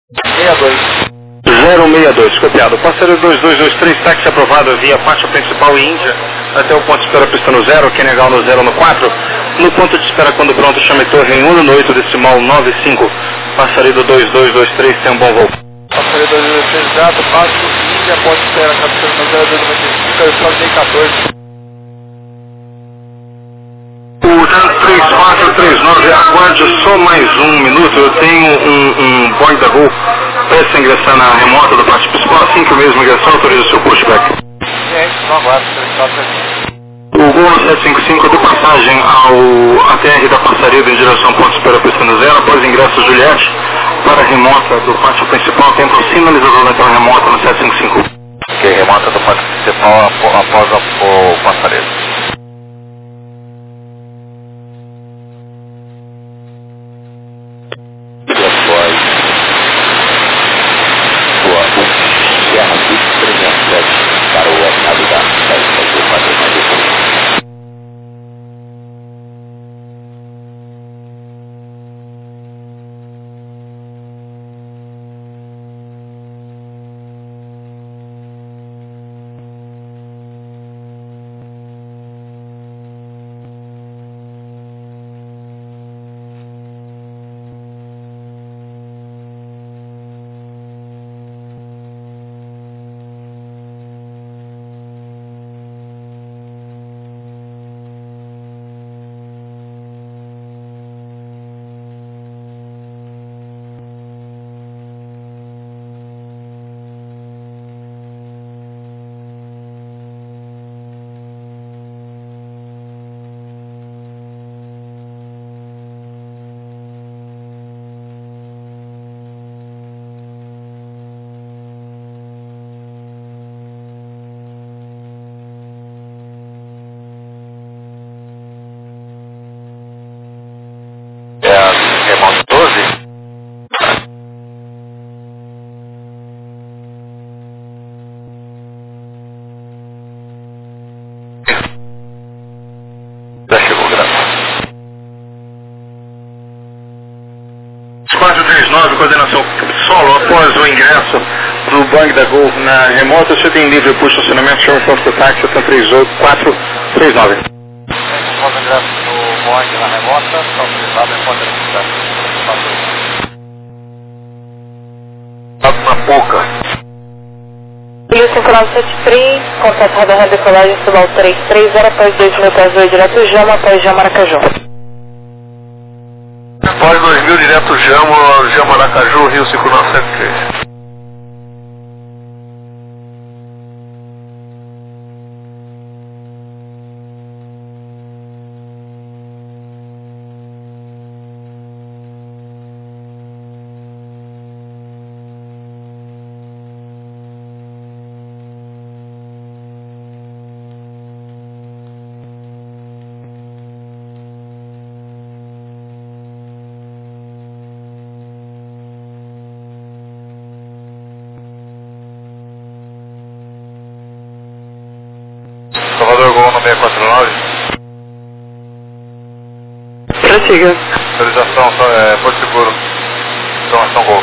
62. 062, copiado. Passageiro 2223, táxi aprovado via faixa principal e Índia até o ponto de espera pista no 0, Kenegal no 0 no 4. No ponto de espera quando pronto, chame torre em 1 no 8, decimal 95. Passageiro 2223, tem um bom voo. Passageiro 2223, exato, passo Índia, pode esperar, capitão no 0295, eu só dei 14. O 3439, aguarde só mais um minuto, eu tenho um Boeing da Gol prestes a ingressar na remota da parte principal, assim que o mesmo ingressar, autoriza o seu pushback. Não aguardo, 3439. O Gol 755 de passagem ao ATR da Passarida em direção ao ponto de espera pista no 0, após ingresso Juliette para a remota do pátio principal, tenta o sinalizador daquela remota no 755. Ok, remota do pátio principal após o Passarida. Para o estado da festa do Padre. Remota 12? Já chegou, graças. 439, coordenação solo, após o ingresso do Boeing da Gol na remota, você tem livre para o estacionamento, chama ponto do táxi, 439. Após o ingresso do Boeing na remota, só utilizado em ponta de táxi. Na boca. Rio 5973, contato radar decolagem Subal 330, após 2000 para Zoe direto Jama, após Jama Aracaju. Após 2000 direto Jama Aracaju, Rio 5973. Salvador Gol no 649. Prossiga. Autorização Porto Seguro. Informação Gol.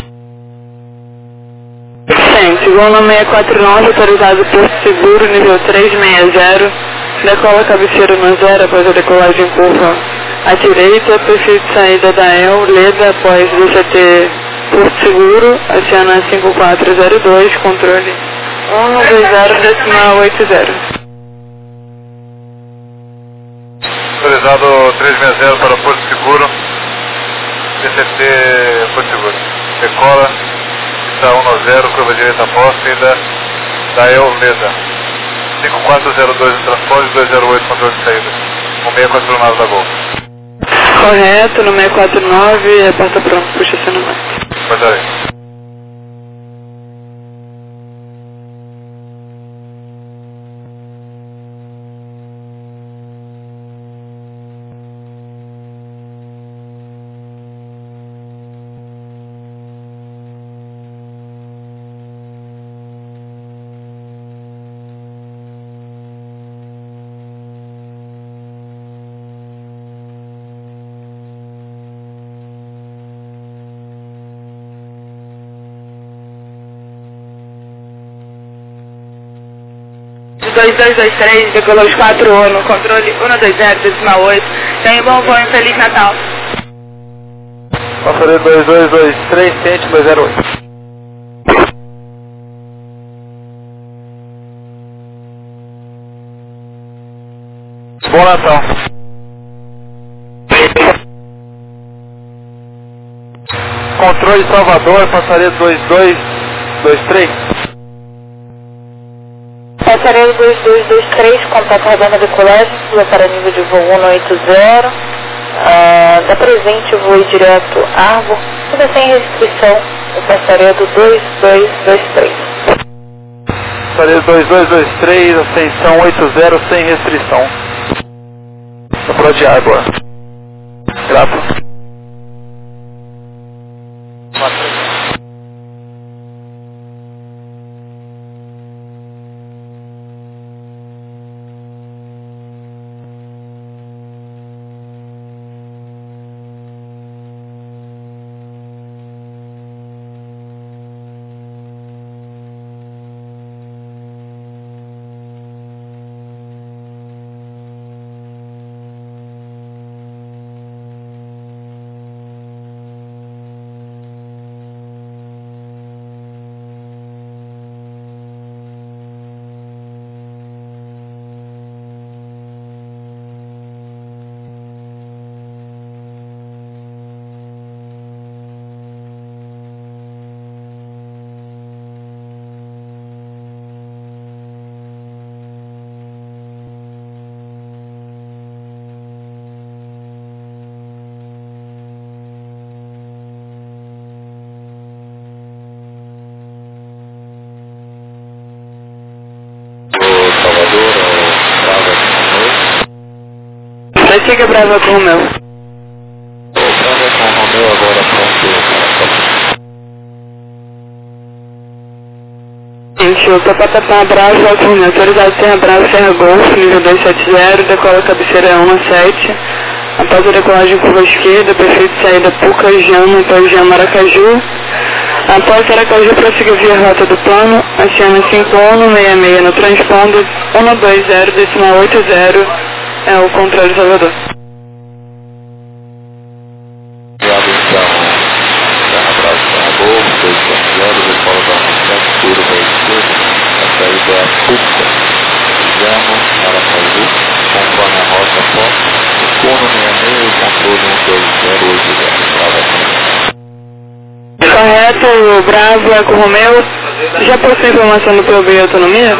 Gente, Gol no 649, autorizado Porto Seguro, nível 360. Decola cabeceira no 0, após a decolagem curva à direita, perfil de saída da EL, Leda, após DCT Porto Seguro, Oceana 5402, controle 120,80. Autorizado 360 para Porto Seguro. DCT Porto Seguro. Decola. Pista 190, curva direita posta, da EL Leda. 5402 no transporte, 208 controle de saída. 1649 da Gol. Correto, no 649, é porta pronta para o estacionamento. Pode aí. 2223, decolou os 4 no controle 120,8. Tenha um bom voo e um Feliz Natal. Passaria 2223, ciente 208. Bom Natal. Controle Salvador, passaria 2223. Passaria 2223, contato rodando decolagem, pula para nível de voo 180. Da presente voo direto Arbor, tudo sem restrição, eu passaria do 2223. Passaria 2223, ascensão 80 sem restrição. Procura de Arbor. Grato. Siga Brava com o Romeu. Brava com o Romeu agora pronto. Gente, o Papatapá Brava com o Romeu, autorizado Serra Brava, Serra Golf, nível 270, decola cabeceira 17. Após a decolagem curva esquerda, perfeito saída Puca, Jama, após Jama, Aracaju. Após Aracaju, prossiga via rota do plano, acima 5166 no transponder, 120,80. É o controle Salvador. Obrigado então, Serra Brava, Serra Golf, 270, decola da Monte, curva esquerda, a saída é a Puca, Jama, Aracaju, conforme a rota posta, Cono 66, controle 12080, Brava. Correto, Brava com o Romeu. Já possui informação do PUB e autonomia?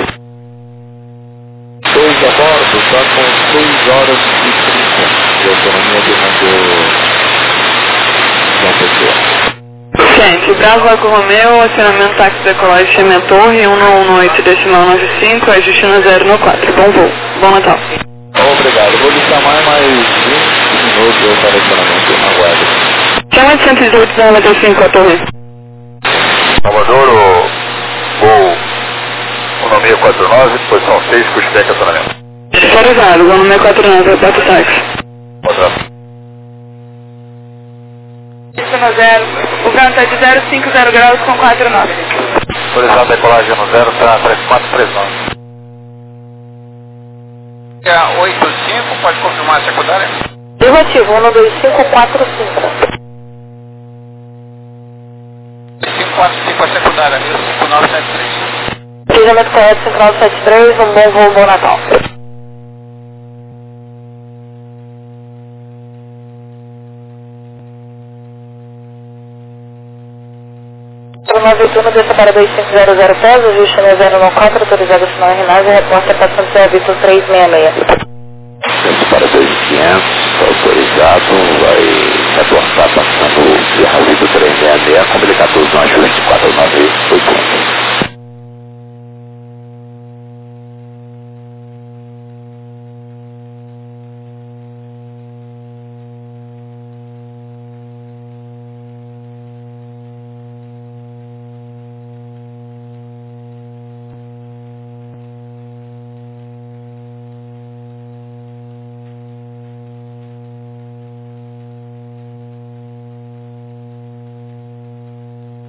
2 a bordo, está com 6 horas e 30 de autonomia do João Pessoa. Gente, Brava com o Romeu, acionamento táxi decolagem Chame Torre, 118,95, ajuste no 0 Bom voo, bom Natal. Obrigado, vou lhe chamar mais 20 minutos para acionamento na guarda. Chama de 118,95 a torre. Salvador, o voo 1649, posição 6, Cuspeca, acionamento. Autorizado, voo 649, aperta o táxi. Rodando. Isso no 0, o vento é de 050 graus com 49. Autorizado decolagem no 0 para 3439. 85, pode confirmar a secundária? Negativo, 12545. 545 a secundária, 5973. Cruzamento correto, 5973, um bom voo, bom Natal. Para 91, desça para 2500 pés, ajuste no 014, autorizado a sinal RNAS e repórter passando pela Vitor 366. Desce para 2500, autorizado, vai reportar passando Serra Vitor 366, com habilitados nós 2498.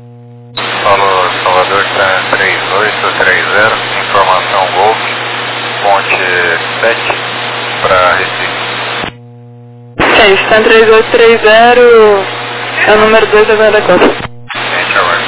Salvador está 3830, informação Golf, 7 para Recife. Sim, Stan 3830 é o número 2 da guarda-costa. Gente, agora.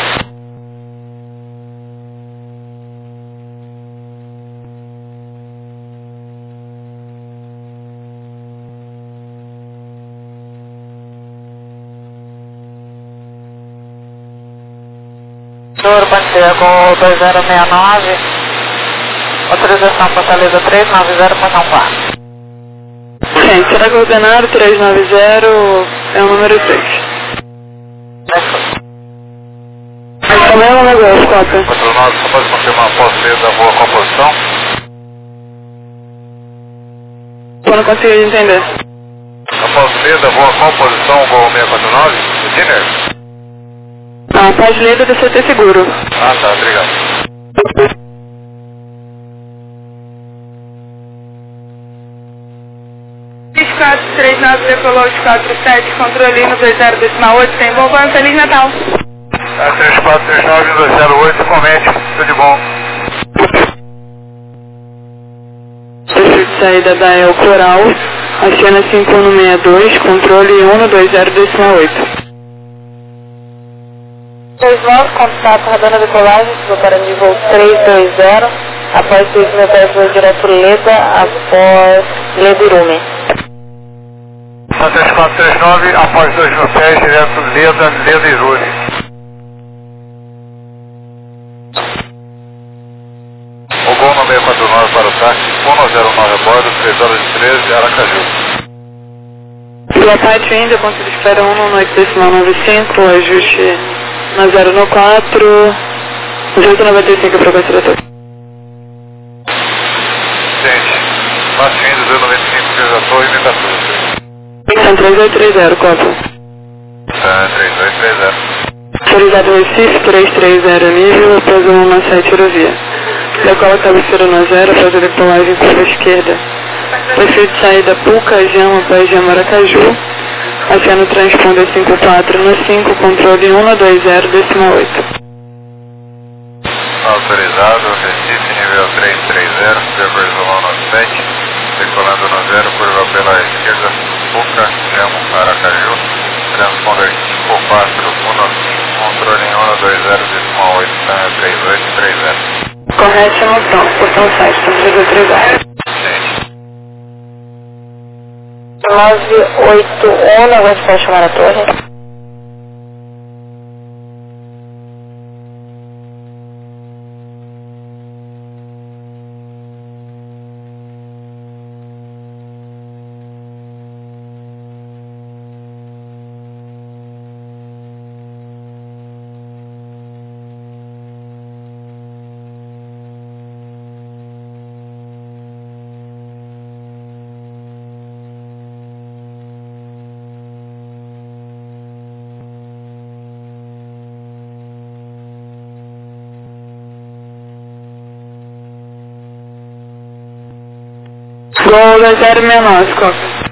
Senhor Bandiego 2069, autorização Fortaleza 390 para São Paulo. Sim, será coordenado 390 é o número 6. Mas também é um negócio, cópia. 49, só pode confirmar a posse da boa composição? Eu não consegui entender. A posse da boa composição, Gol 649, o Dinner? A paz lida do CT Seguro. Ah, tá, obrigado. X4, 39, decolou os 47, controle no 20.8, tem bom banho, Feliz Natal. 3439-208, comente, tudo de bom. Perfil de saída da El Coral, Oceana 5162, controle 120.8. 29, contato radando decolagem, para nível 320, após 6.000 pés voo direto Leda, após Leda Irume. 3439, após 2000 pés, direto Leda Irume. O Gol no 649 para o táxi, 109 a bordo, 3 horas e 13, Aracaju. Pela parte Índia, ponto de espera 118.95, ajuste na 094, 895 para frequência da torre. Gente, parte ainda 095, que eu já estou em Metatuba. São 3830, cópia. 3230. Autorizado Recife, 330 nível, após 117 Eurovia. Decola cabeceira na 0, faz a decolagem curva esquerda. Perfil de saída Pulcajão, após de Maracaju. Oceano transponder 54 no 5, controle 120.8. Autorizado, Recife, nível 330, Deverzolão no 7, decolando no 0, curva pela esquerda, Puca, Gemo, Aracaju, transponder 54, 15, controle 120.8, 3830. Correto no pronto, portão 7, 3830. 981, aguente para chamar a torre. Gol 069, cópia.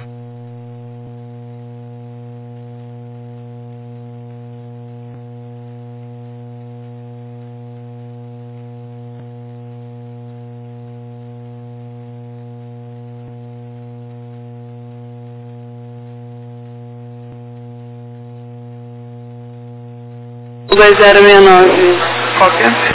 O 2069, cópia.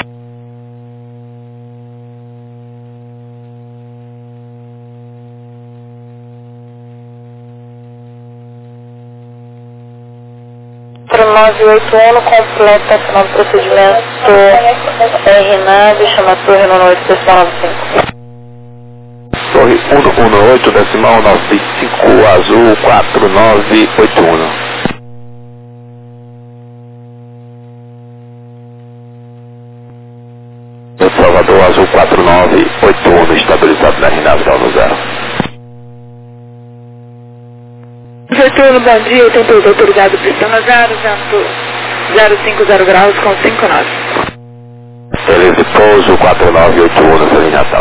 Para 981, completa final do procedimento RNAV, chama a torre no 8, decimal 95. Torre 118, decimal 95, azul 4981. Salvador, azul 4981, estabilizado na RNAV, salvo 0. Retorno, bom dia, o tempo autorizado pistão na 050 graus com 59. Beleza, pouso 4981, Feliz Natal.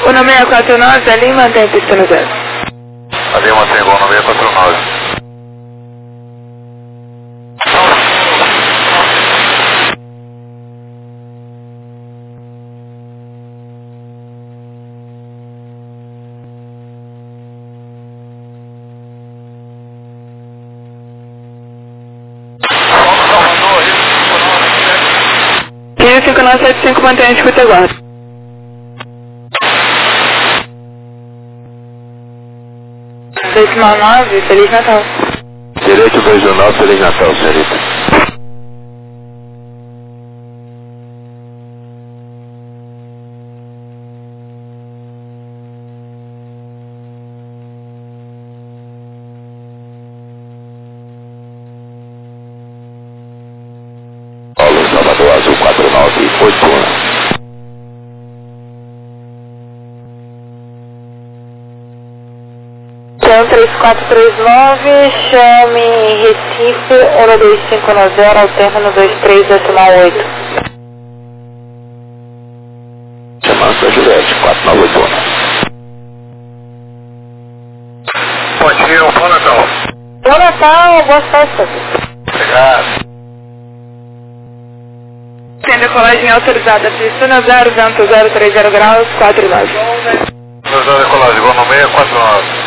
O no 649, ali mantém a pista no 0. Ali mantém igual no 649. Rio 5975 mantém a escuta agora. Decimal 9, Feliz Natal. Direito 219, Feliz Natal, senhorita. Paulo, Salvador, Azul 498. Então 3439, chame Recife 12590, alterna no 23,8. Chamando Juliette, 498. Bom dia, bom Natal. Bom Natal, boas festas. Obrigado. Tem decolagem autorizada, pista no 0, vento 030 graus, 49. Autorizada decolagem igual no 649.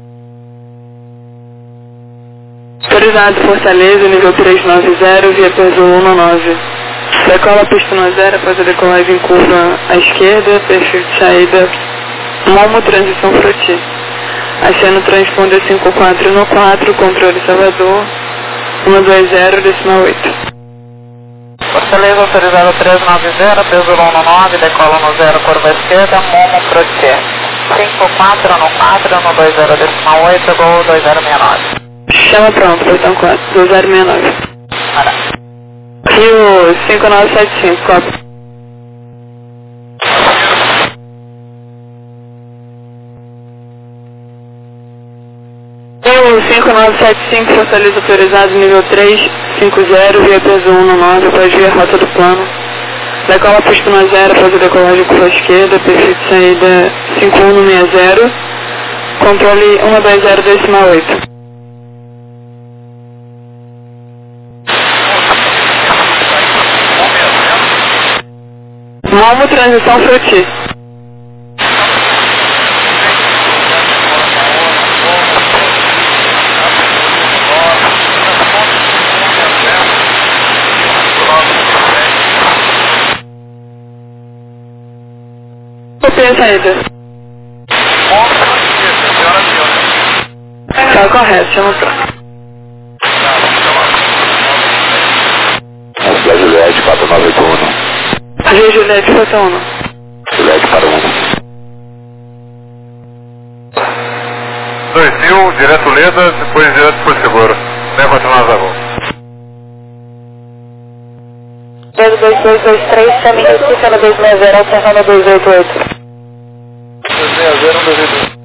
Autorizado Fortaleza, nível 390, via Azul 19. Decola pista no 0 após a decolagem curva à esquerda, perfil de saída, Momo, transição Froti. Aceno transponder 54 no 4, controle Salvador, 120, decimal 8. Fortaleza autorizado 390, peso 119, decola no 0, curva à esquerda, Momo Froti. 54 no 4, no 20, decimal 8, gol 2069. Chama pronto, botão 4, 2069. Rio 5975, copo. Rio 5975, Fortaleza autorizado, nível 350, via peso 119, após via rota do plano. Decola pista no 0, após a decolagem curva à esquerda, perfil de saída 5160, controle 120, decimal 8. Momo, transição Froti. Copia a saída. Tá correto, chama pronto. Essa Juliette, 4981. Rio Juliette, botão 1. Juliette para 1. 2000, direto Leda, depois direto por Seguro. 649 da volta. Peso 2223, chame Recife no 260, alterna no 288. 260, 288.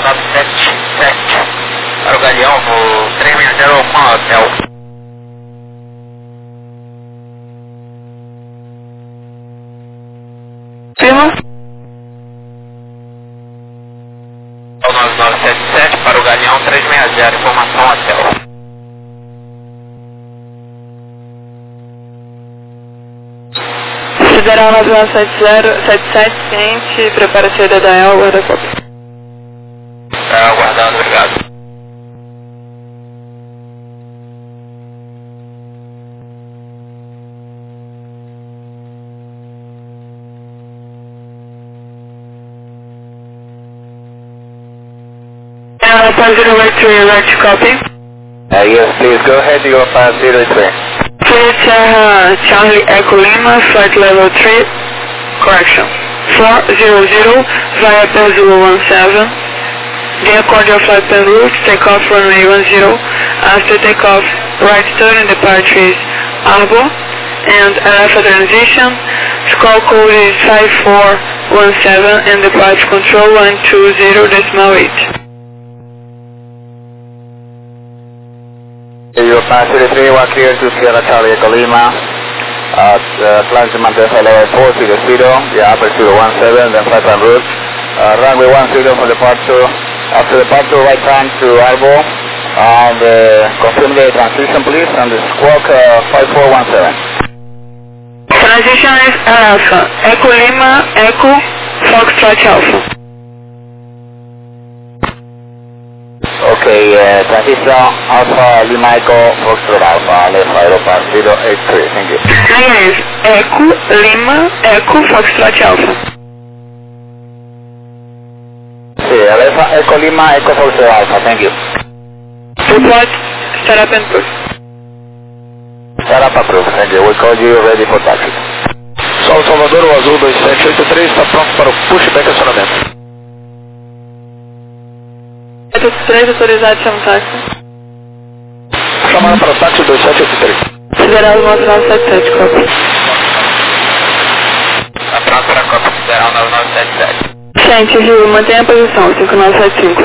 977 para o Galeão no 360 com a hotel. Firma? 9977 para o Galeão 360, informação hotel. Federal 9977, ciente, prepara a saída da EL, guarda cópia. Tá aguardando, obrigado. Positive right to your right copy. Yes, please go ahead, you are past 03. Charlie Echo Lima, flight level 3, correction, 400 via Pen 017. The accord your flight en route, take off runway 10. After takeoff, right turn and departure is Arbor, and after transition, score code is 5417 and departure control 120.8. You are past 03, you are clear to Sierra Charlie Echo Lima. Climb to Mountain level 4, 0, the upper 017, then flight en route. Runway 10 for departure. After departure, right turn to Arbor. And confirm the transition please, and the squawk 5417. Transition is Alpha, Echo Lima, Echo, Foxtrot Alpha. Okay, transition Alpha Lima Echo Foxtrot Alpha, left Aeroport 083, thank you. Yes, Echo Lima, Echo, Foxtrot Alpha. Sí, left Echo Lima Echo Foxtrot Alpha, thank you. Report, start up and push. Start up approved, thank you. We'll call you ready for taxi. Sol Salvador, o Azul 2783 está pronto para o pushback acionamento. 783 autorizado chama táxi. Chamada para o táxi 2783. Federal 9977, cópia. Está pronto para a Copa Federal 9977. Gente, Rio, mantenha a posição, 5975.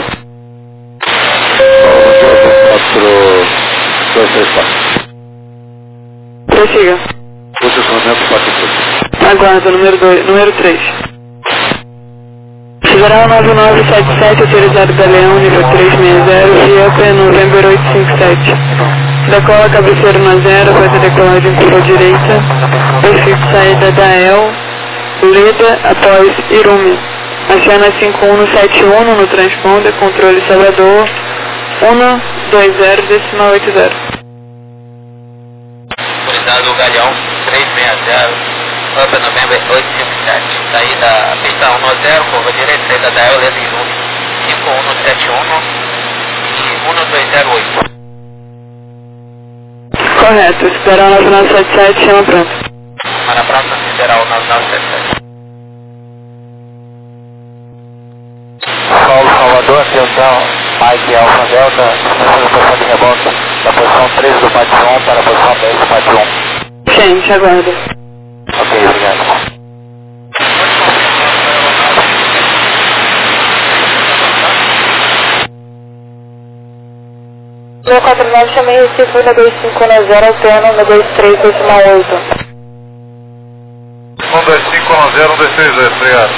4234. Prossiga. Posicionamento 43. Aguardo, número 3. Federal 9977, autorizado Galeão, nível 360, via November 857. Decola cabeceiro na 0, faz a decolagem curva direita. Perfil de saída da EL, Leda, após Irumi. Aciona 5171 no transponder, controle Salvador, 120.80. Autorizado o Galeão 360, Up November 857. Saída pista 10, curva direita, saída da EL, Leda Irumi, 5171 e 1208. Correto, Federal 9977, chama pronto. Para a próxima Federal 9977. Sol Salvador, atenção, Mike Alfa Delta, posição de rebote da posição 13 do Pátio 1 para a posição 10 do Pátio 1. Gente, aguardo. Ok, obrigado. Meu 49, chamei Recife na 2510, alterno na 2368. 12510, 123, obrigado.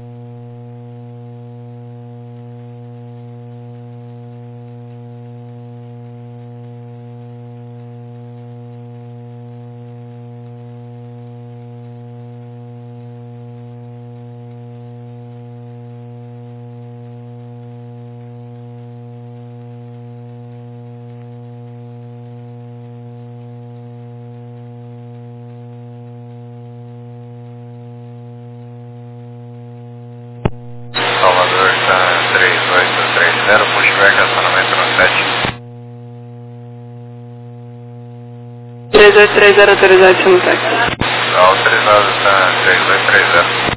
Salvador está 3830, pushback, acionamento no 7. 3830, autorizado chama táxi. Autorizado está 3830.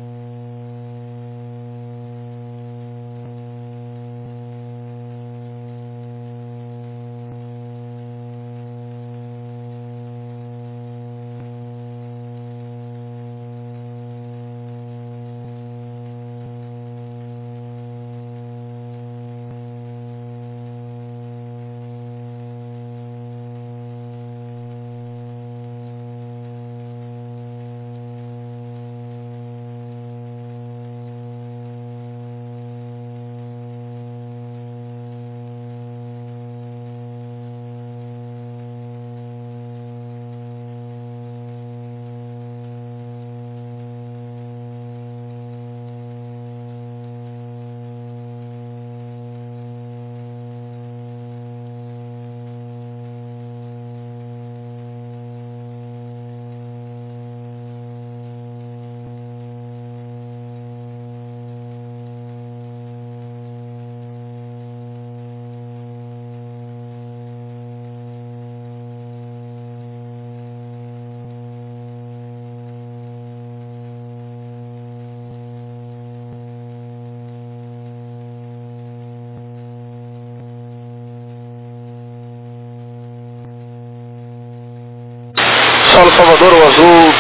Salvador, o azul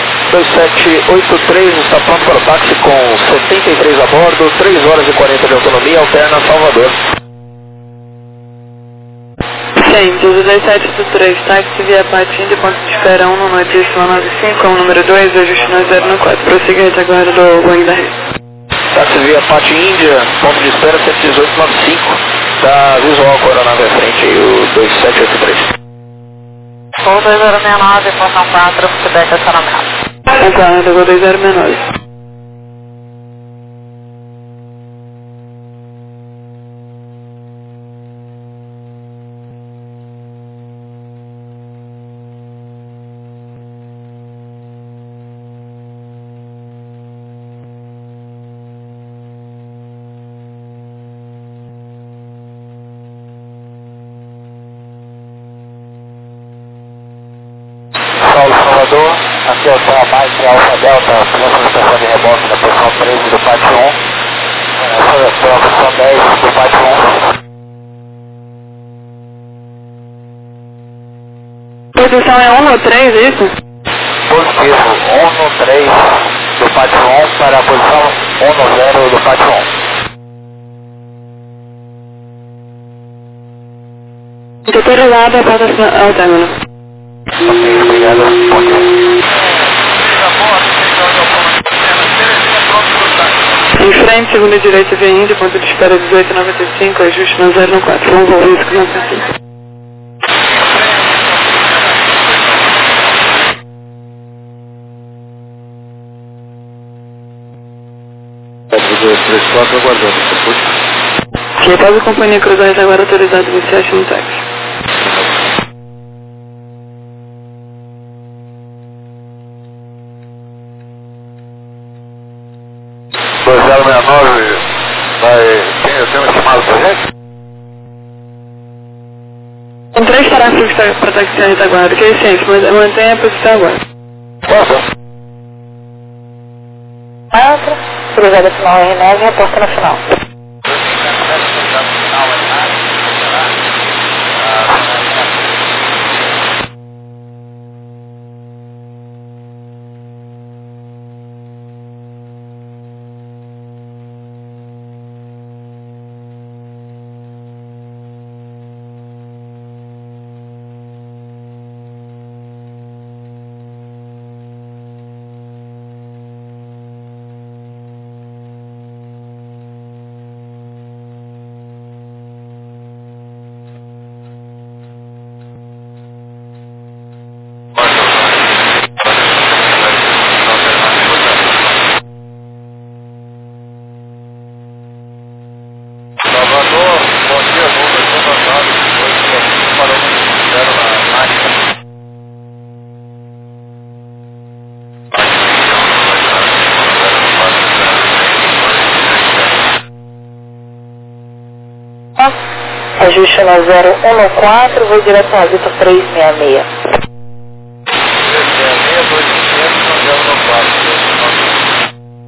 2783 está pronto para o táxi com 73 a bordo, 3 horas e 40 de autonomia, alterna Salvador. Gente, o 2783, táxi via Patim de ponto de espera 1 no noite Y95, número 2, ajuste no 014, prossiga a retaguarda do Boeing da rede. Táxi via Patim Índia, ponto de espera 11895, da visual com a aeronave à frente, o 2783. Voo 2069, portão 4, feedback acionamento. Aguarda, voo 2069. Salvador, aqui é o Céu Mike Alfa Delta, próxima estação de reboque na posição 13 do Pátio 1, essa é a posição 10 do Pátio 1. Posição é 1 no 3, é isso? Positivo, 1 no 3 do Pátio 1 para a posição 1 no 0 do Pátio 1. Autorizado, aponta ao término. Ok, obrigado, bom dia. Em frente, segunda direita, via Índia, ponto de espera 1895, ajuste no 014, vamos ao risco na frente. Aguardando, depois. Que após a companhia cruzar agora autorizado iniciar no táxi. Eu tenho um chamado pra gente? São 3 tarefas para táxi a retaguarda, que é sempre, mas mantenha a posição agora. Posso? 4, cruzada final RNEV, reporta no final. Ajuste no 014, vou direto na Vitor 366. 366, 2500, 014.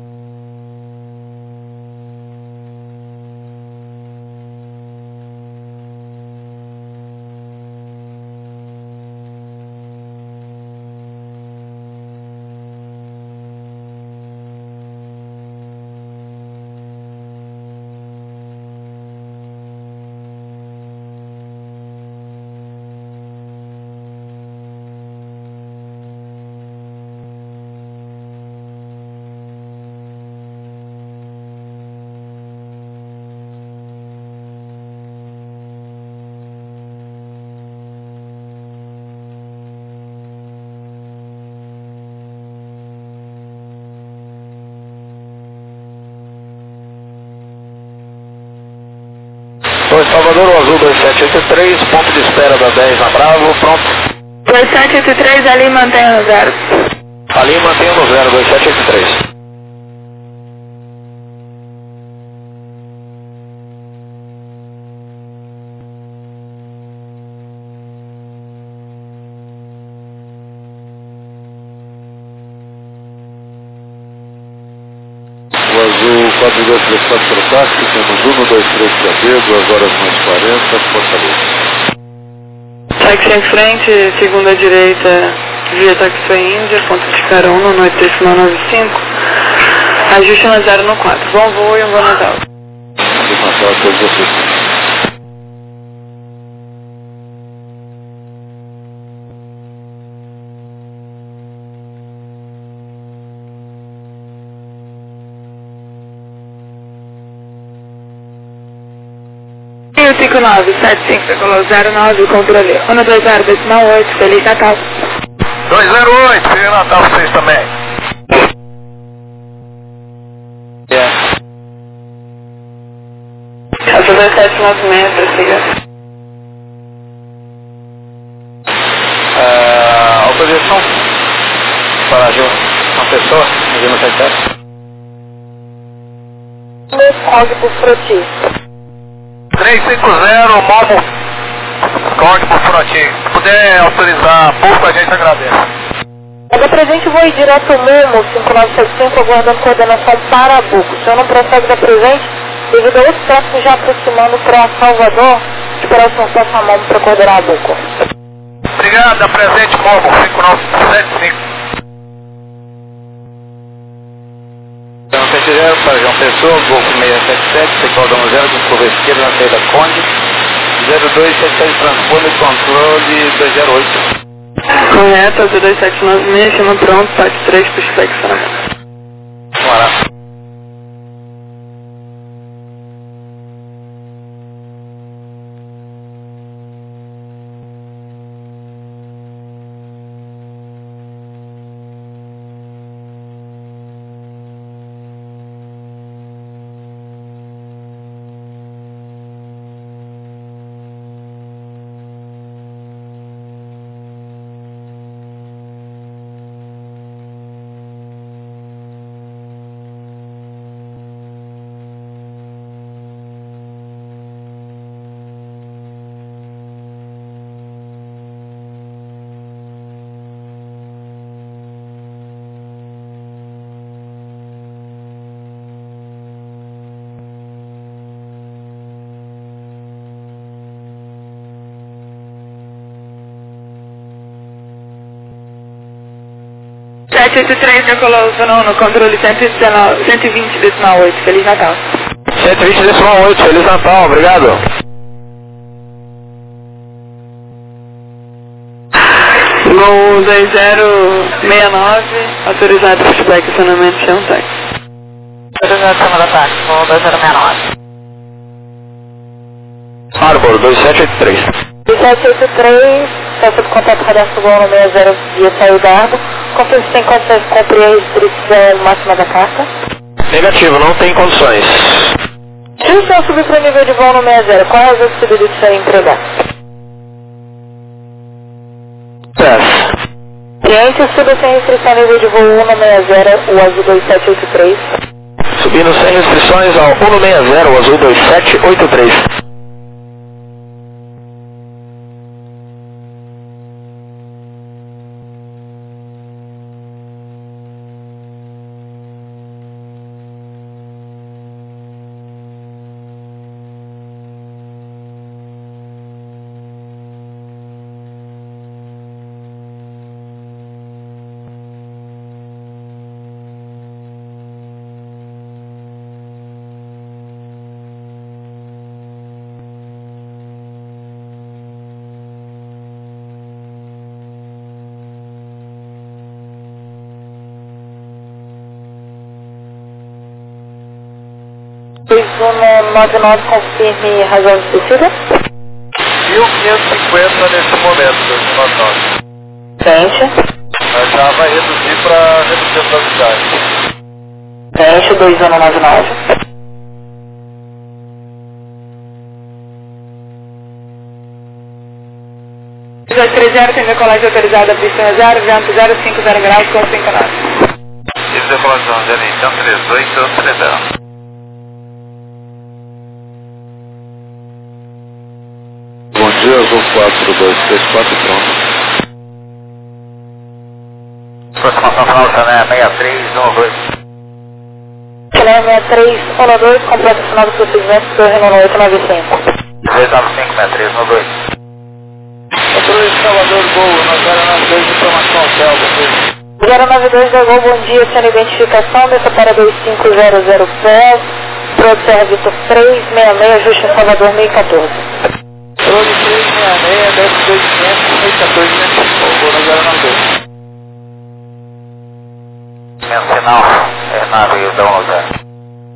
Oi, Salvador, o azul 2783, ponto de espera da 10 na Bravo, pronto. 2783, ali mantenha no 0. Ali mantenha no 0, 2783. O azul 4234 para o táxi, temos 123 KB, 2 horas mais 40, Fortaleza. Táxi em frente, segunda direita, Via táxi Índia, ponto de espera 1 no 895. Ajuste na 0 no 4. Bom voo e um bom Natal. Bom Natal a todos vocês. E o 5975, decolou 09, controle 120, decimal 8, Feliz Natal. 208, Feliz Natal pra vocês também. Essa 2796, prossiga. Autorização para uma pessoa, no 77. Código Froti. 350, Momo, código Froti. Se puder autorizar pouco, a gente agradece. Da presente, vou ir direto ao Momo 5975, aguardando coordenação para Buco. Se eu não prossegue da presente, devido a outros tráficos já aproximando para Salvador, esperar se não passa a mão para coordenar a Buco. Obrigado, da presente, Momo 5975. Então, 70 para João Pessoa, Golfo 677, secordão 0, com curva esquerda na saída Conde, 0277 transpone controle 208. Correto, 22796, chama pronto, parte 3 para flexionamento. Vamos lá. Decolou no controle 120 decimal 8, Feliz Natal. 120 decimal 8, Feliz Natal, obrigado. Gol 2069, autorizado para flexionamento, chão táxi. Autorizado para da táxi, Gol 2069. Arbor 2783. 2783, peça de contato cadastro Gol no 60 via saída da Arbor. Confirme se tem condições de cumprir a restrição máxima da carta. Negativo, não tem condições. Se o senhor subir para o nível de voo no 60, qual é a possibilidade de sair empregar? Cliente, suba sem restrição nível de voo 1 no 60, o azul 2783. Subindo sem restrições ao 160, o azul 2783. no 99, confirme razão de descida. 1.550 nesse momento, 2099. Frente. Mas já vai reduzir para reduzir a velocidade. Frente, 2199. 230, tem decolagem autorizada, pista 0, vento 050 graus com 5 knots. Isso é decolagem, então 38, 30. Bom dia, Azul 4234, pronto. Aproximação final, Chané 6312. Chané 6312, completa final do procedimento, Renault 895. 395, 6312. Controle de Salvador, Gol, 909, Informação, Céu, bom dia. 092 da Gol, bom dia, sendo identificação, dessa para 2500 pés, Procer Vitor 366, ajuste em Salvador 1014. Prode 366, desce 2500, 1014, vou na 092. Sinal, é nave da 10.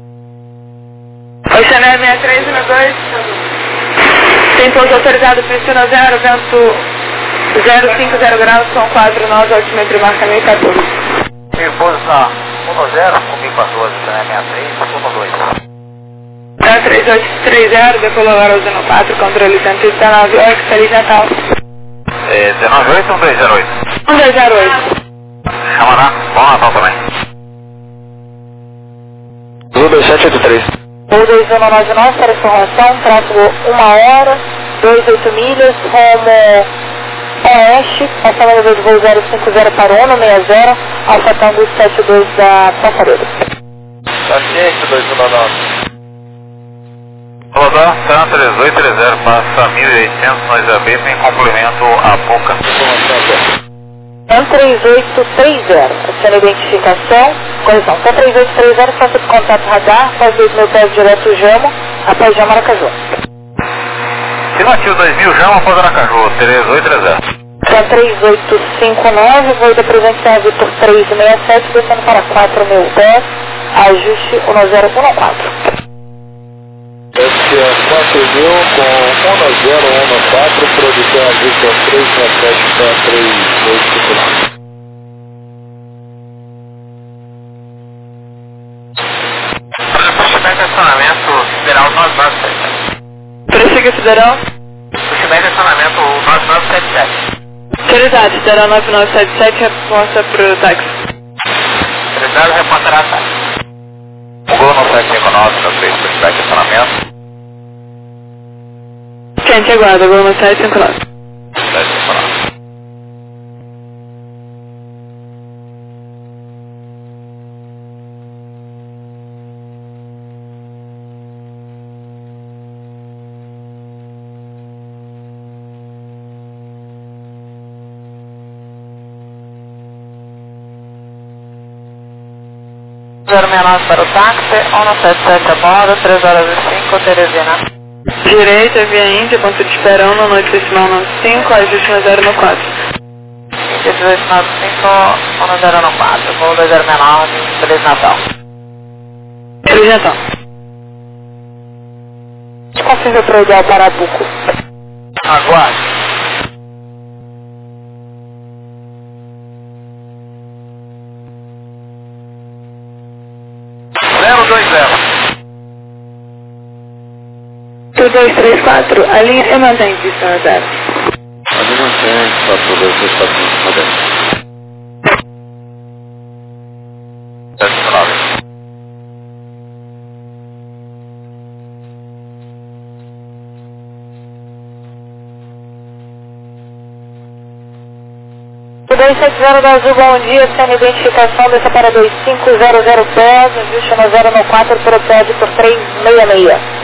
Oi, Chanel 6312. Tem pouso autorizado, piscina 0, vento 050 graus, são 4 nós, altimetro marca 1014. Pouso na 10, com 1014, Chanel 63, 12. 3830, decolou agora usando 4, controle 119, oi, Feliz Natal. 198 ou 208? 1208. Chamará, bom Natal também. 2783. Ou 2199 para informação, tráfego 1 hora, 28 milhas, rumo oeste, passando de voo 050 para o 160, Alfa Tango 72 da Passaredo. Paciente 2199. Rodó, Tan 3830, passa 1800, nós AB, tem complemento a pouca. Informação, Céu. TAN 3830, sendo identificação, correção, TAN 3830, faça de contato radar, faz 2000 pés direto Jamo, após Jamo Aracaju. Sinativo 2000, Jama, após Aracaju, 3830. TAN 3859, voo da presença Vitor 367, descendo para 4.000 pés, ajuste 1014. SA 4000 com 1014, produção Victor 367, TAN 3859. Puxamento estacionamento Federal 9977. Prossiga, Federal. Puxamento estacionamento 9977. Autoridade, Federal 9977, resposta pro táxi. Autoridade reportará a taxa. O Gol 9759, no 3, puxamento estacionamento. Quente, aguarda, Gol no 759. 759. Para o táxi, 177 a bordo, 3 horas e 5, Teresina. Direita, via Índia, ponto de espera 1, noite decimal 95, ajuste no 014. 1895, 1014, voo 2069, Feliz Natal. Feliz Natal. Confirma para o ideal Parabuco. Aguarde. Tudo 234, a linha é mantém pista 0. Ali mantém, 4224, modelo. 759. O 270 da Azul, bom dia, sendo identificação dessa para 2500 pés, ajuste no 094, protege por 366.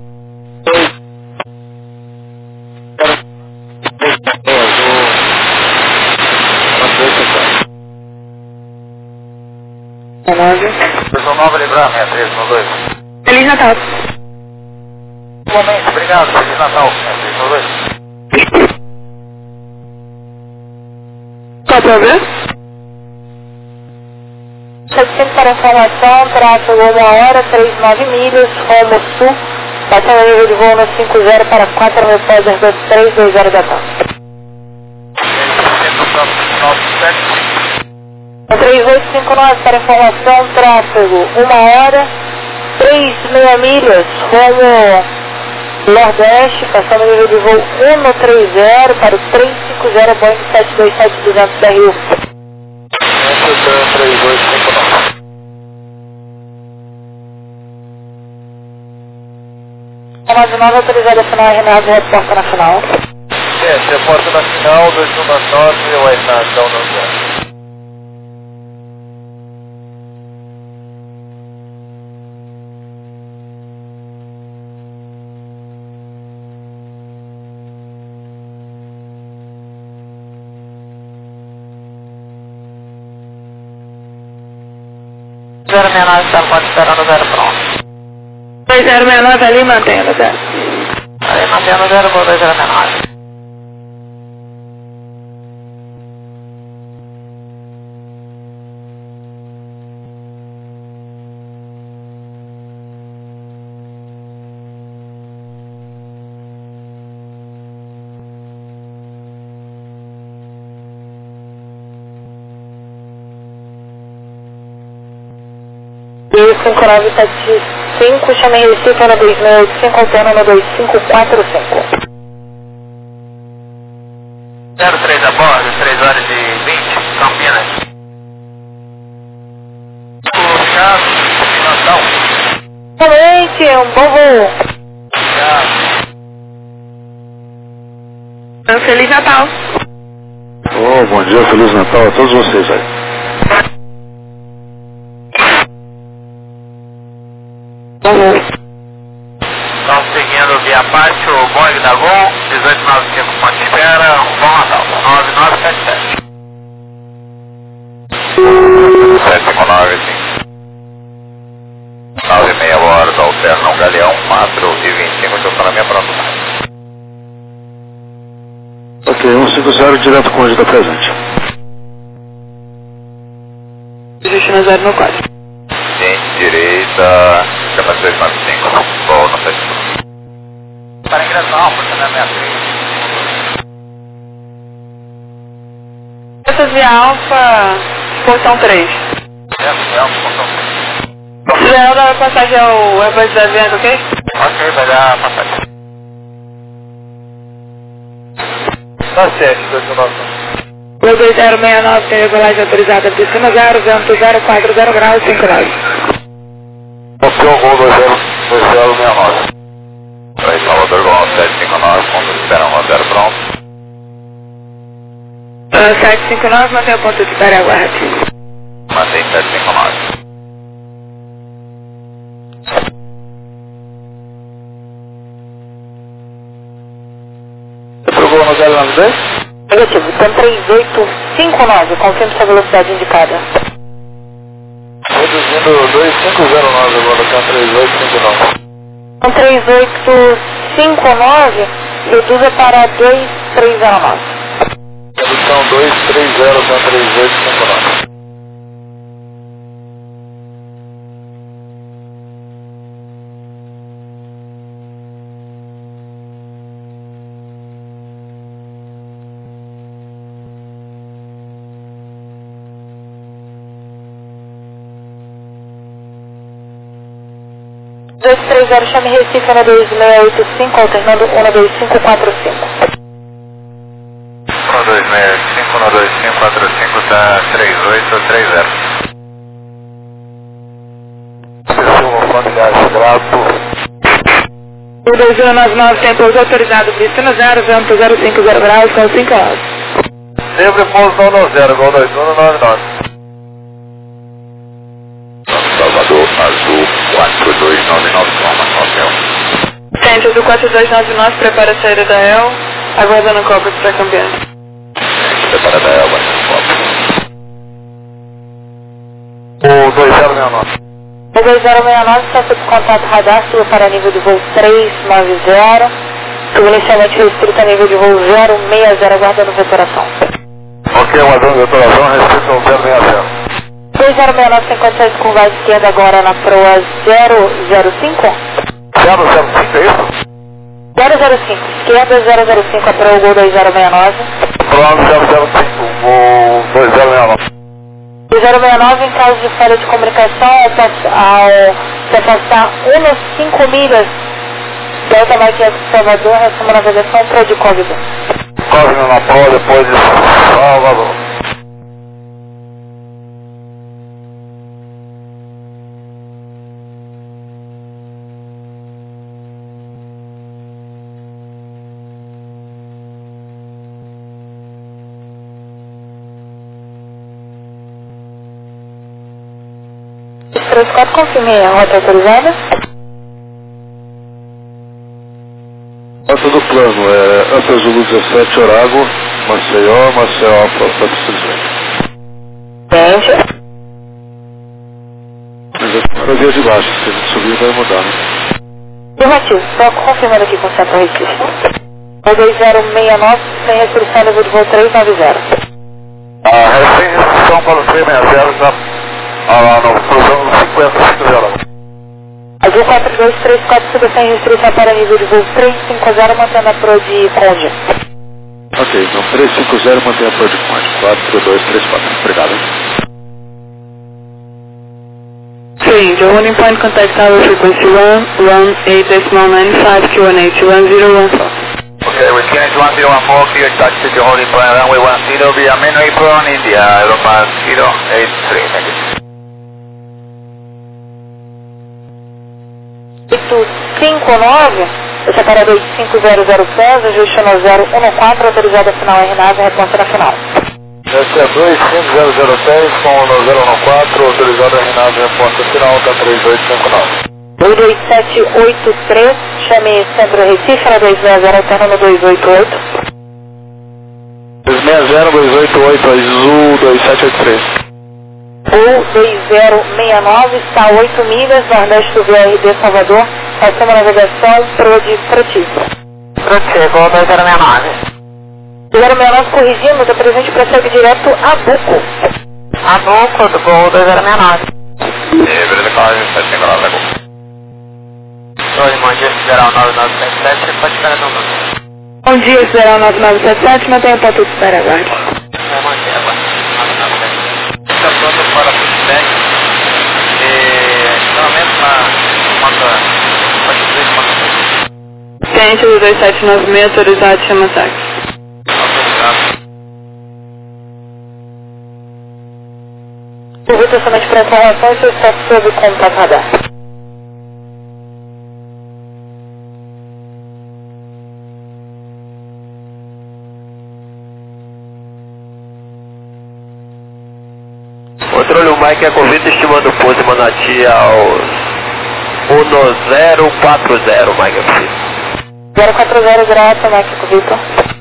Pessoal Nova Livramento, 312. Feliz Natal. Um momento, obrigado, Feliz Natal, 312. Qual o problema? 700 para informação, tráfego 1 hora, 39 milhas, rumo sul, passando a nível de voo no 50 para 4.000 pés, 320 da tarde. 3859 para informação, tráfego 1 hora, 3,5 milhas, rumo nordeste, passando o nível de voo 130 para o 350 Boeing 727-200 da Rio. 3859. A 99 autorizada final, Renato, reporta na final. Reporta na final, 219, o Ainação não zero. 069 está pode esperar no 0 pronto. 2069 ali mantendo, tá? Ali mantendo 0 Gol 2069. E 5975, chamei Recife na 2685, alterno no 2545. 03 a bordo, 3 horas e 20, Campinas. Obrigado, Natal. Excelente, um bom voo. Obrigado. Feliz Natal. Oh, bom dia, Feliz Natal a todos vocês aí. Estamos seguindo via Apache, o Boeing da Gol, 1895 ponto de espera, bom Natal, 9977. 759, sim. 9,5 bordo, alterno Galeão, 4 e 25, estacionamento pronto. Ok, 150 direto com o da presente. Destino 0 no 4. Sim, direita, chama 295, vou no 7. Para ingressão, funcionamento. Essa via Alfa, portão 3. Israel dá passagem ao Airbus da Avianca, ok? Ok, vai dar passagem. Tá certo, 299. O 2069 tem regulagem autorizada, destino 0, vento 040 graus, 5 graus. Ok, o Gol 2069. Para Salvador, Gol 759, ponto de espera 10 pronto. 759, mantém o ponto de espera e aguarde. Mantém 759. Pro Gol no 092? Negativo, então 3859, confirme sua velocidade indicada. Reduzindo 2509, agora tá 3859. Então 3859, reduza para 2309. Redução 230 com 3859. Chame Recife na 2685, alternando 12545. 125, 12545, tá 3830. Pessoa familiar grato. O 2099 tem pouso autorizado, destino 0, vento 050 graus, com 5 horas. Sempre pouso 990, Gol 2199. Salvador, Azul, 4299, toma, hotel. Centro do 4299, prepara a saída da EL, aguardando o copo para cambiar. Prepara da Elba, foto. O 2069. O 2069 está sob contato radar, subiu para nível de voo 390, subiu inicialmente restrito a nível de voo 060, aguardando vetoração. Ok, aguardando vetoração, restrição 060. 2069 tem condições de curvar à esquerda agora na proa 005? 005 é isso? 005, esquerda 005, a proa Gol 2069. Pronto, 005, o 2069. 2069, em caso de falha de comunicação, ao se afastar 5 milhas Delta Mike Salvador, resumo a navegação para de Código. Código na proa depois de Salvador. Transporte, confirme a rota autorizada. Rota do plano é Alfa Zulu 17, Orago, Maceió, Alfa 430. Tente. Para via de baixo, se a gente subir vai mudar, né? Afirmativo, só confirmando aqui com o centro restrito. 2069, sem restrição, nível de voo 390. Sem restrição para o 360, lá no cruzando 5050. Azul 4234, suba sem restrição para nível de voo 350, mantendo a pro de Conde. Ok, então 350 mantém a Pro de Conde. 4234, obrigado. Change, your warning point contact tower frequency 118.95 QNH 1014. Okay, with QNH 1014, clear taxi to holding point runway 10 via main apron, India, Europa 083, thank you. 859, esse operador de 500 pés, ajuste no 014, autorizado a final RNAV, resposta na final. Esse é 25006 com o 014, autorizado a RNAV, resposta final, tá 3859. 22783, chame Centro Recife, na 260, alterna no 288. 260, 288, Azul 2783. Ou 2069, está a 8 milhas, nordeste do VRD Salvador, passando a navegação pro de Proti. Proti, gol 2069. 069 corrigindo, está presente para segue direto a Buco. A Buco do gol 2069. Beleza, claro, 759, Buco. Oi, bom dia, Federal 9977, você pode esperar no número. Bom dia, Federal 9977, mantenha o ponto de espera, aguarde. Vai manter agora. Está pronto para feedback. Normalmente na manda. Pode dizer que manda. Ciente do 2796, autorizado, chama táxi. Pergunta somente para informações, seu status sob contato radar. Controle o Mike, a convite estimando o pouso Manati aos 1040, Mike, é possível. 040 graus, Mike, Vitor.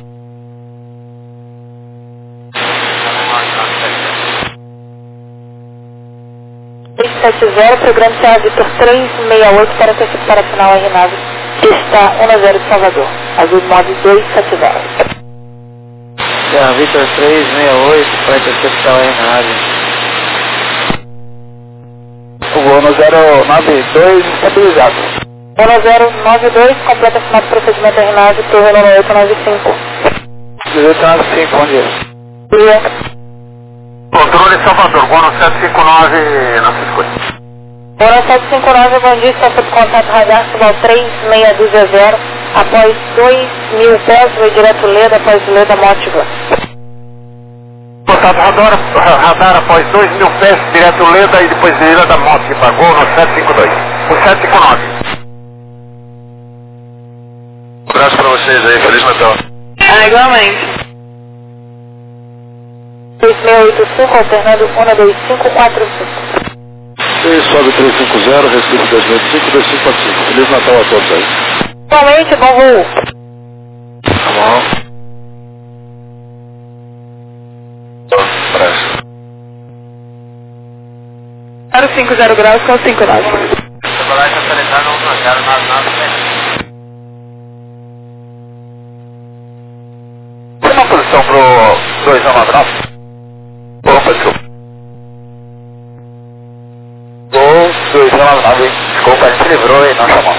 Programa CA Vitor 368 para antecipar a final RNAV, que está 10 de Salvador. Azul modo 270. CA Vitor 368 para antecipar a RNAV. O voo no 092 estabilizado. 1092, completa final do procedimento RNAV, turno no 895. 1895, bom dia. Dia. Controle Salvador, voo no 759, na sua escolha. Hora 759, bom dia, está sob contato radar, Subal 3620, após 2.000 pés, voo direto Leda, após Leda Mótiva. Contato radar após 2.000 pés, direto Leda e depois de Ilha da Mote, pagou no 752. O 759. Um abraço pra vocês aí, Feliz Natal. Igualmente. 2685, alternando 12545. Sobe 350, Recife 2005, 2545. Feliz Natal a todos aí. Igualmente, bom voo. Tá bom. Abraço. 050 graus com 59. Chocolate atualizado no 099. Tem uma posição pro 299? Opa, desculpa. Gol 299, desculpa, a gente livrou e não chamou.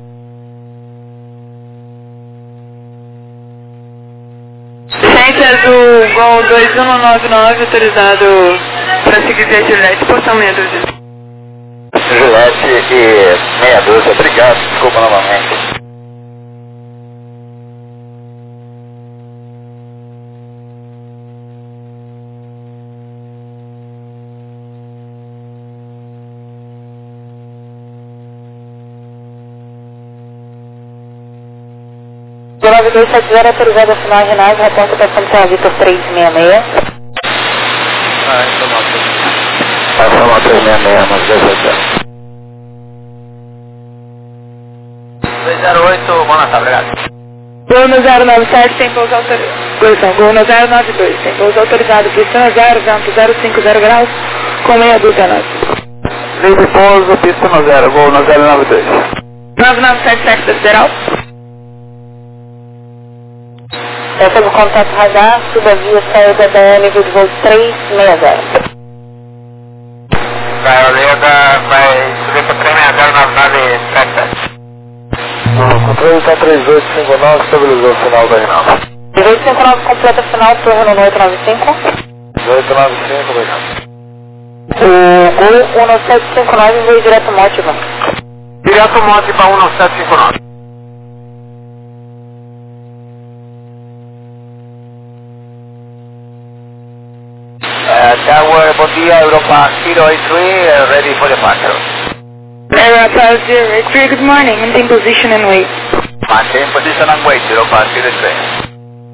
Ciente Azul, Gol 2199, autorizado para seguir via Gillette, portão 612. Gillette e 612, obrigado, desculpa novamente. O 9270, autorizado a final RNAV, reporta para Central Vitor 366. Vai falar 366, mas 208, bom Natal, obrigado. Gol no 097 tem pouso autorizado. Gol no 092 tem pouso autorizado. Pistão 0,050 graus com meia dúzia norte. Livre pouso, pista no 0, voo no 092. 9977 da Federal. Sob contato radar, suba via saída da nível de voo 360. Vai, Olinda, vai subir para 360 O controle está 3859, estabilizou o final da Rinaldo. 3859 completa final, torre no 895. 895, obrigado. O Gol 1759 veio direto Mótiva. Direto monte para 1759. Tower, bom dia, Europa 083, ready for departure. Europa 03, good morning. Maintain position and wait. Maintain position and wait, Europa 03.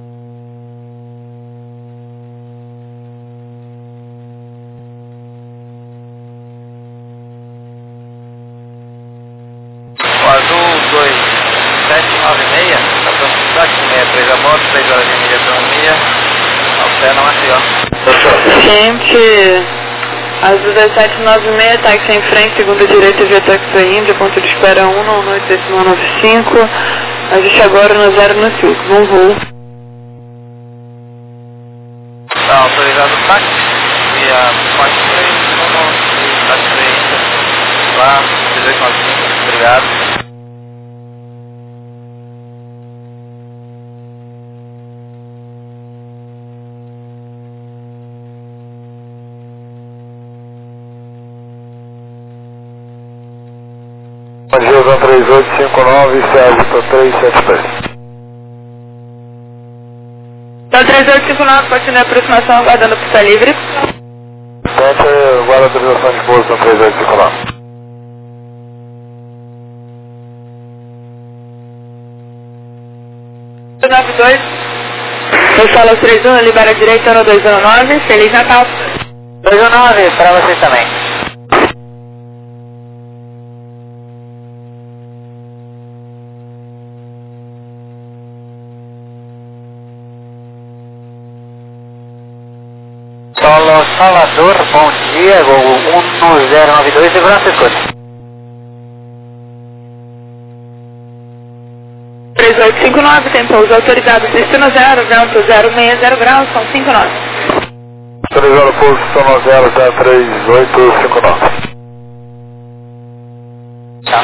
O azul 2796, está pronto, 63 a moto, 3 horas e meia de autonomia, alternam aqui, ó. Gente, azul 1796, táxi em frente, segunda direita via táxi Índia, ponto de espera 1, 9895. Ajuste agora no 0 no 5, bom voo. Está autorizado o táxi, via 43, e táxi Índia, lá, 1895, obrigado. Gilson 3859, Sérgio para 373. Então 3859, continue a aproximação, aguardando a pista livre. Tente agora a autorização de pouso no 3859. Eu falo 31, libera a direita no 219, Feliz Natal. 219, para vocês também. Solo Salvador, bom dia, Gol 1092, segurança escuta. 3859, tem pouso autorizado, destino 0, vento 060 graus, são 59. Autorizado pouso, sono 03859. Tá.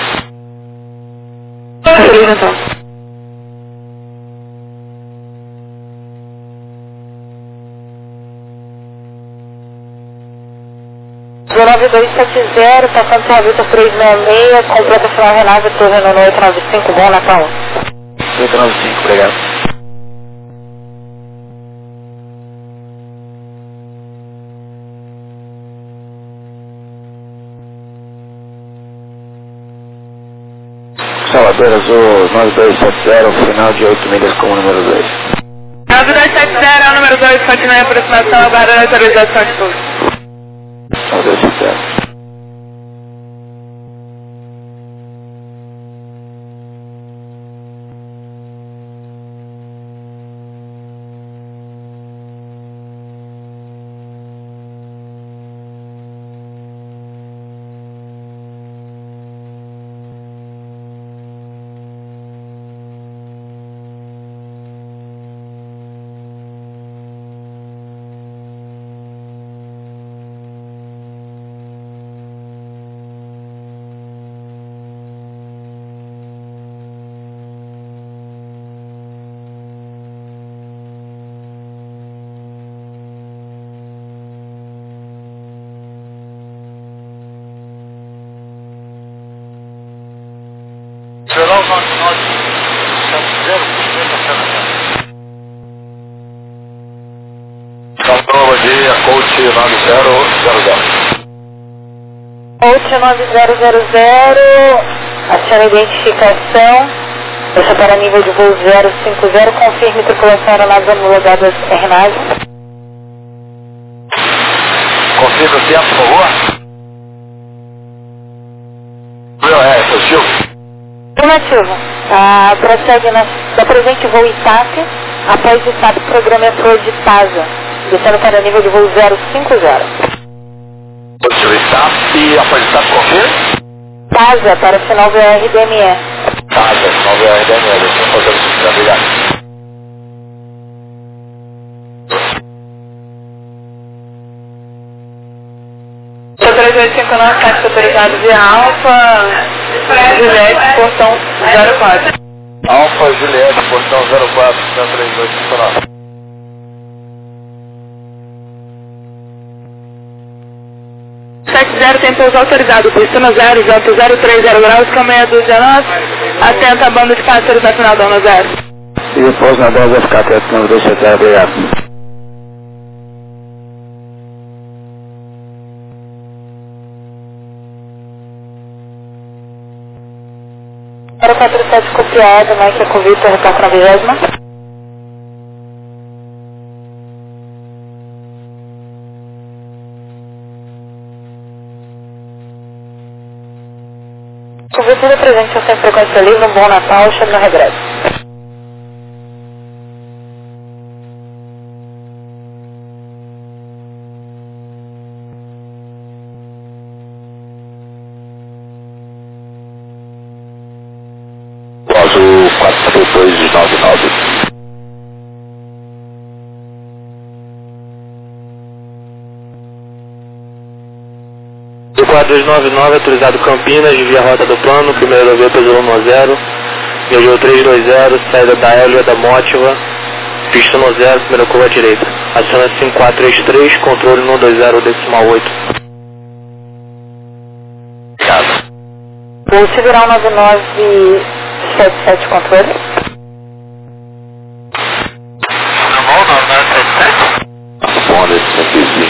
Feliz Natal. Do 9270, passando pela Vitor 366, completa final Renave, torre no 895, bom Natal. 895, obrigado. Salvador Azul 9270, final de 8 milhas como número 2. 9270 é o número 2, continue a aproximação, aguardando a autorização de pouso. 9270. Geral 9970, Então, bom dia, coach 9000. Coach 9000, aciona a identificação, deixa para nível de voo 050, confirme tripulação aeronaves homologadas RNAV. Confirma o tempo, por favor. Positivo. Afirmativo. Prossegue da presente voo ITAP, após o ITAP, programa é PRO de TASA, descendo para nível de voo 050. Positivo está. E após estar, confirma? Casa para final VRDME. Casa, final VRDME. Deixa eu fazer o sistema, obrigado. Sou 3859, táxi autorizado via Alfa, Juliette, portão 04. Alfa Juliette, portão 04, 3859. Zero tem pouso autorizado, pista no 0, J030 graus, caminho 219, atenta a banda de pássaros na final da onda 0. E depois na 10 vai ficar atento no 270, obrigado. Para 47 copiado, Mike com Vitor, retorno na 20ª. Convidado presente sem frequência livre, um bom Natal, chame no regresso. Poso 43299. Do 4299, autorizado Campinas, via rota do plano, primeiro V peso 110, viajou 320, saída da Hélio da Mótiva, pista no 0, primeira curva à direita. Adiciona 5433, controle 120 decimal 8. Vou segurar o 9977 controle. Bom, nesse